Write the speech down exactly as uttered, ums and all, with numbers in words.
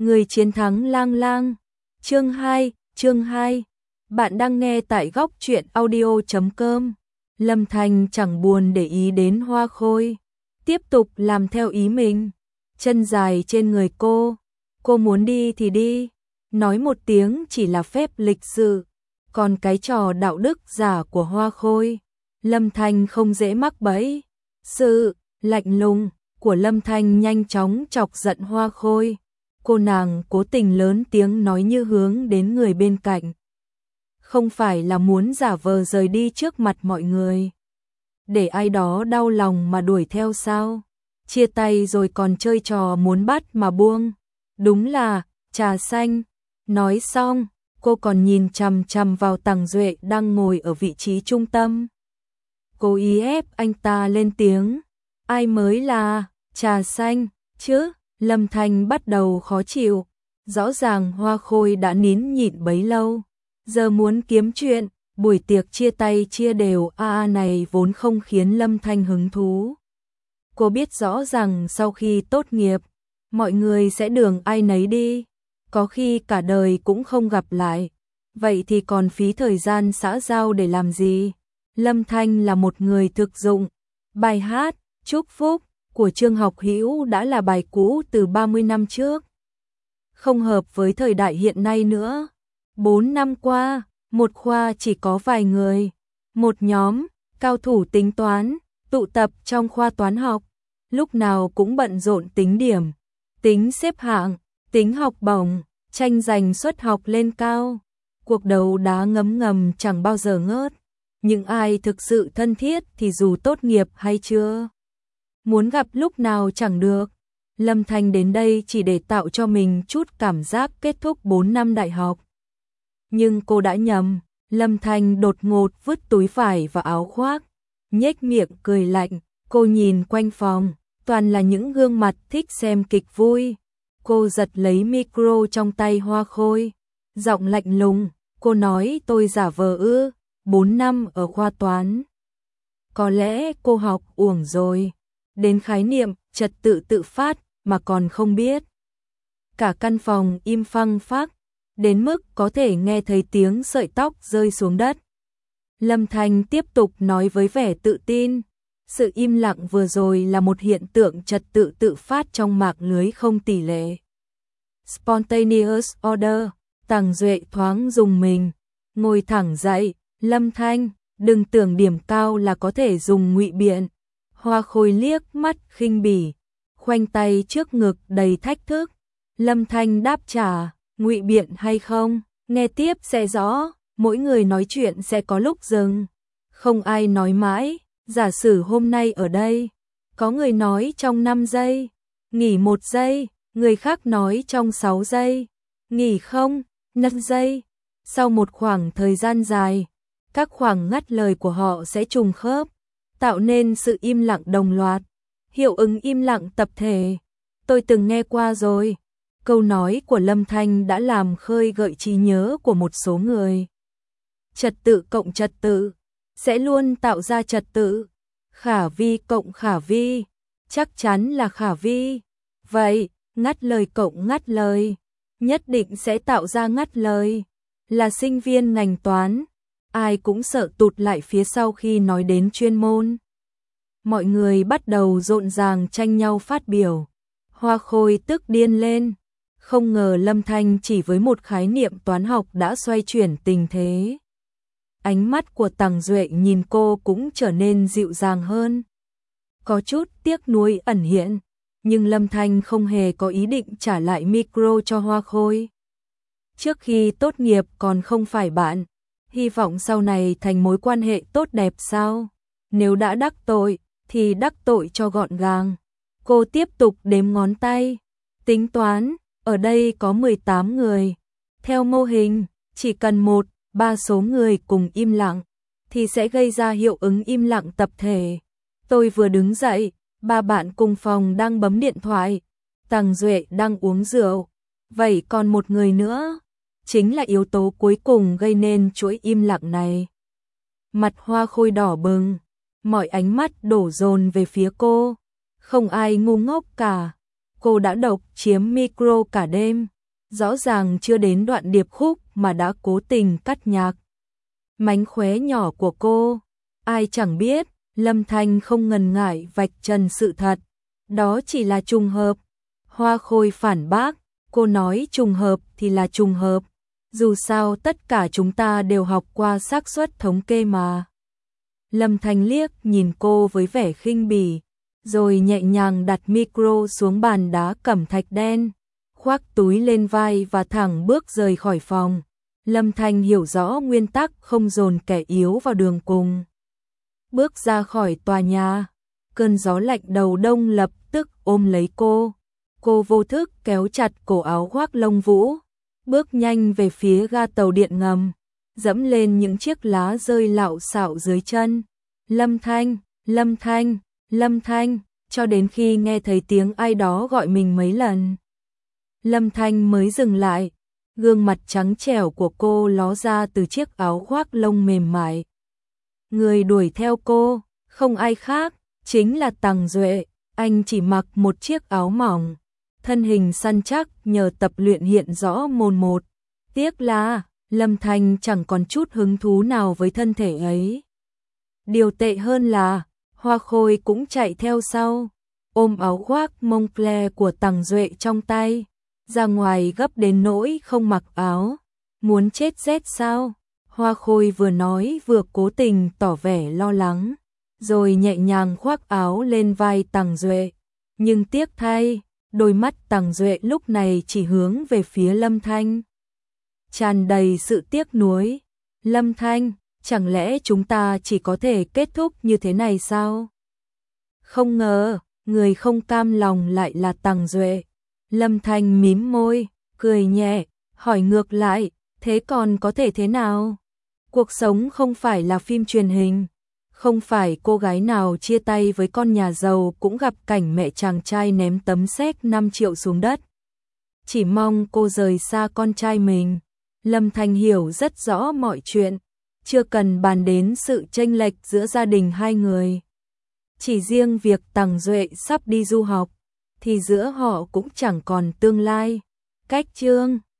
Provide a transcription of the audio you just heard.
Người chiến thắng lang lang. Chương hai, chương hai. Bạn đang nghe tại góc truyện audio chấm com. Lâm Thanh chẳng buồn để ý đến Hoa Khôi, tiếp tục làm theo ý mình. Chân dài trên người cô, cô muốn đi thì đi, nói một tiếng chỉ là phép lịch sự. Còn cái trò đạo đức giả của Hoa Khôi, Lâm Thanh không dễ mắc bẫy. Sự lạnh lùng của Lâm Thanh nhanh chóng chọc giận Hoa Khôi. Cô nàng cố tình lớn tiếng nói như hướng đến người bên cạnh. Không phải là muốn giả vờ rời đi trước mặt mọi người, để ai đó đau lòng mà đuổi theo sao? Chia tay rồi còn chơi trò muốn bắt mà buông. Đúng là trà xanh. Nói xong, cô còn nhìn chằm chằm vào Tằng Duệ đang ngồi ở vị trí trung tâm. Cố ý ép anh ta lên tiếng. Ai mới là trà xanh chứ? Lâm Thanh bắt đầu khó chịu. Rõ ràng Hoa Khôi đã nín nhịn bấy lâu, giờ muốn kiếm chuyện. Buổi tiệc chia tay chia đều a a này vốn không khiến Lâm Thanh hứng thú. Cô biết rõ rằng sau khi tốt nghiệp, mọi người sẽ đường ai nấy đi, có khi cả đời cũng không gặp lại. Vậy thì còn phí thời gian xã giao để làm gì? Lâm Thanh là một người thực dụng. Bài hát Chúc Phúc của Trương Học Hữu đã là bài cũ từ ba mươi năm trước, không hợp với thời đại hiện nay nữa. Bốn năm qua, một khoa chỉ có vài người, một nhóm cao thủ tính toán tụ tập trong khoa toán học, lúc nào cũng bận rộn tính điểm, tính xếp hạng, tính học bổng, tranh giành suất học lên cao. Cuộc đấu đá ngấm ngầm chẳng bao giờ ngớt. Những ai thực sự thân thiết thì dù tốt nghiệp hay chưa, muốn gặp lúc nào chẳng được. Lâm Thanh đến đây chỉ để tạo cho mình chút cảm giác kết thúc bốn năm đại học. Nhưng cô đã nhầm. Lâm Thanh đột ngột vứt túi vải và áo khoác, nhếch miệng cười lạnh. Cô nhìn quanh phòng, toàn là những gương mặt thích xem kịch vui. Cô giật lấy micro trong tay Hoa Khôi, giọng lạnh lùng. Cô nói tôi giả vờ ư? Bốn năm ở khoa toán, có lẽ cô học uổng rồi, đến khái niệm trật tự tự phát mà còn không biết. Cả căn phòng im phăng phắc, đến mức có thể nghe thấy tiếng sợi tóc rơi xuống đất. Lâm Thanh tiếp tục nói với vẻ tự tin. Sự im lặng vừa rồi là một hiện tượng trật tự tự phát trong mạng lưới không tỷ lệ. Spontaneous order. Tằng Duệ thoáng rùng mình, ngồi thẳng dậy. Lâm Thanh, đừng tưởng điểm cao là có thể dùng ngụy biện. Hoa Khôi liếc mắt khinh bỉ, khoanh tay trước ngực đầy thách thức. Lâm Thanh đáp trả, ngụy biện hay không, nghe tiếp sẽ rõ. Mỗi người nói chuyện sẽ có lúc dừng, không ai nói mãi. Giả sử hôm nay ở đây, có người nói trong năm giây, nghỉ một giây, người khác nói trong sáu giây, nghỉ không, năm giây. Sau một khoảng thời gian dài, các khoảng ngắt lời của họ sẽ trùng khớp, tạo nên sự im lặng đồng loạt, hiệu ứng im lặng tập thể. Tôi từng nghe qua rồi. Câu nói của Lâm Thanh đã làm khơi gợi trí nhớ của một số người. Trật tự cộng trật tự sẽ luôn tạo ra trật tự. Khả vi cộng khả vi chắc chắn là khả vi. Vậy, ngắt lời cộng ngắt lời nhất định sẽ tạo ra ngắt lời. Là sinh viên ngành toán, ai cũng sợ tụt lại phía sau khi nói đến chuyên môn. Mọi người bắt đầu rộn ràng tranh nhau phát biểu. Hoa Khôi tức điên lên. Không ngờ Lâm Thanh chỉ với một khái niệm toán học đã xoay chuyển tình thế. Ánh mắt của Tằng Duệ nhìn cô cũng trở nên dịu dàng hơn, có chút tiếc nuối ẩn hiện. Nhưng Lâm Thanh không hề có ý định trả lại micro cho Hoa Khôi. Trước khi tốt nghiệp còn không phải bạn, hy vọng sau này thành mối quan hệ tốt đẹp sao? Nếu đã đắc tội, thì đắc tội cho gọn gàng. Cô tiếp tục đếm ngón tay, tính toán, ở đây có mười tám người. Theo mô hình, chỉ cần một, ba số người cùng im lặng, thì sẽ gây ra hiệu ứng im lặng tập thể. Tôi vừa đứng dậy, ba bạn cùng phòng đang bấm điện thoại, Tằng Duệ đang uống rượu. Vậy còn một người nữa, chính là yếu tố cuối cùng gây nên chuỗi im lặng này. Mặt Hoa Khôi đỏ bừng, mọi ánh mắt đổ dồn về phía cô. Không ai ngu ngốc cả. cô đã độc chiếm micro cả đêm, rõ ràng chưa đến đoạn điệp khúc mà đã cố tình cắt nhạc. Mánh khóe nhỏ của cô, ai chẳng biết, Lâm Thanh không ngần ngại vạch trần sự thật, đó chỉ là trùng hợp. Hoa Khôi phản bác, cô nói trùng hợp thì là trùng hợp, dù sao tất cả chúng ta đều học qua xác suất thống kê mà. Lâm Thanh liếc nhìn cô với vẻ khinh bỉ, rồi nhẹ nhàng đặt micro xuống bàn đá cẩm thạch đen, khoác túi lên vai và thẳng bước rời khỏi phòng. Lâm Thanh hiểu rõ nguyên tắc không dồn kẻ yếu vào đường cùng. Bước ra khỏi tòa nhà, cơn gió lạnh đầu đông lập tức ôm lấy cô. Cô vô thức kéo chặt cổ áo khoác lông vũ, bước nhanh về phía ga tàu điện ngầm, dẫm lên những chiếc lá rơi lạo xạo dưới chân. Lâm Thanh, Lâm Thanh, Lâm Thanh, cho đến khi nghe thấy tiếng ai đó gọi mình mấy lần. Lâm Thanh mới dừng lại, gương mặt trắng trẻo của cô ló ra từ chiếc áo khoác lông mềm mại. Người đuổi theo cô, không ai khác, chính là Tằng Duệ. Anh chỉ mặc một chiếc áo mỏng, thân hình săn chắc nhờ tập luyện hiện rõ mồn một. Tiếc là Lâm Thanh chẳng còn chút hứng thú nào với thân thể ấy. Điều tệ hơn là Hoa Khôi cũng chạy theo sau, ôm áo khoác Moncler của Tằng Duệ trong tay, ra ngoài gấp đến nỗi không mặc áo. Muốn chết rét sao? Hoa Khôi vừa nói vừa cố tình tỏ vẻ lo lắng, rồi nhẹ nhàng khoác áo lên vai Tằng Duệ. Nhưng tiếc thay, đôi mắt Tằng Duệ lúc này chỉ hướng về phía Lâm Thanh, tràn đầy sự tiếc nuối. Lâm Thanh, chẳng lẽ chúng ta chỉ có thể kết thúc như thế này sao? Không ngờ, người không cam lòng lại là Tằng Duệ. Lâm Thanh mím môi, cười nhẹ, hỏi ngược lại, thế còn có thể thế nào? Cuộc sống không phải là phim truyền hình, không phải cô gái nào chia tay với con nhà giàu cũng gặp cảnh mẹ chàng trai ném tấm séc năm triệu xuống đất. Chỉ mong cô rời xa con trai mình. Lâm Thanh hiểu rất rõ mọi chuyện, chưa cần bàn đến sự chênh lệch giữa gia đình hai người. Chỉ riêng việc Tằng Duệ sắp đi du học, thì giữa họ cũng chẳng còn tương lai. Cách chương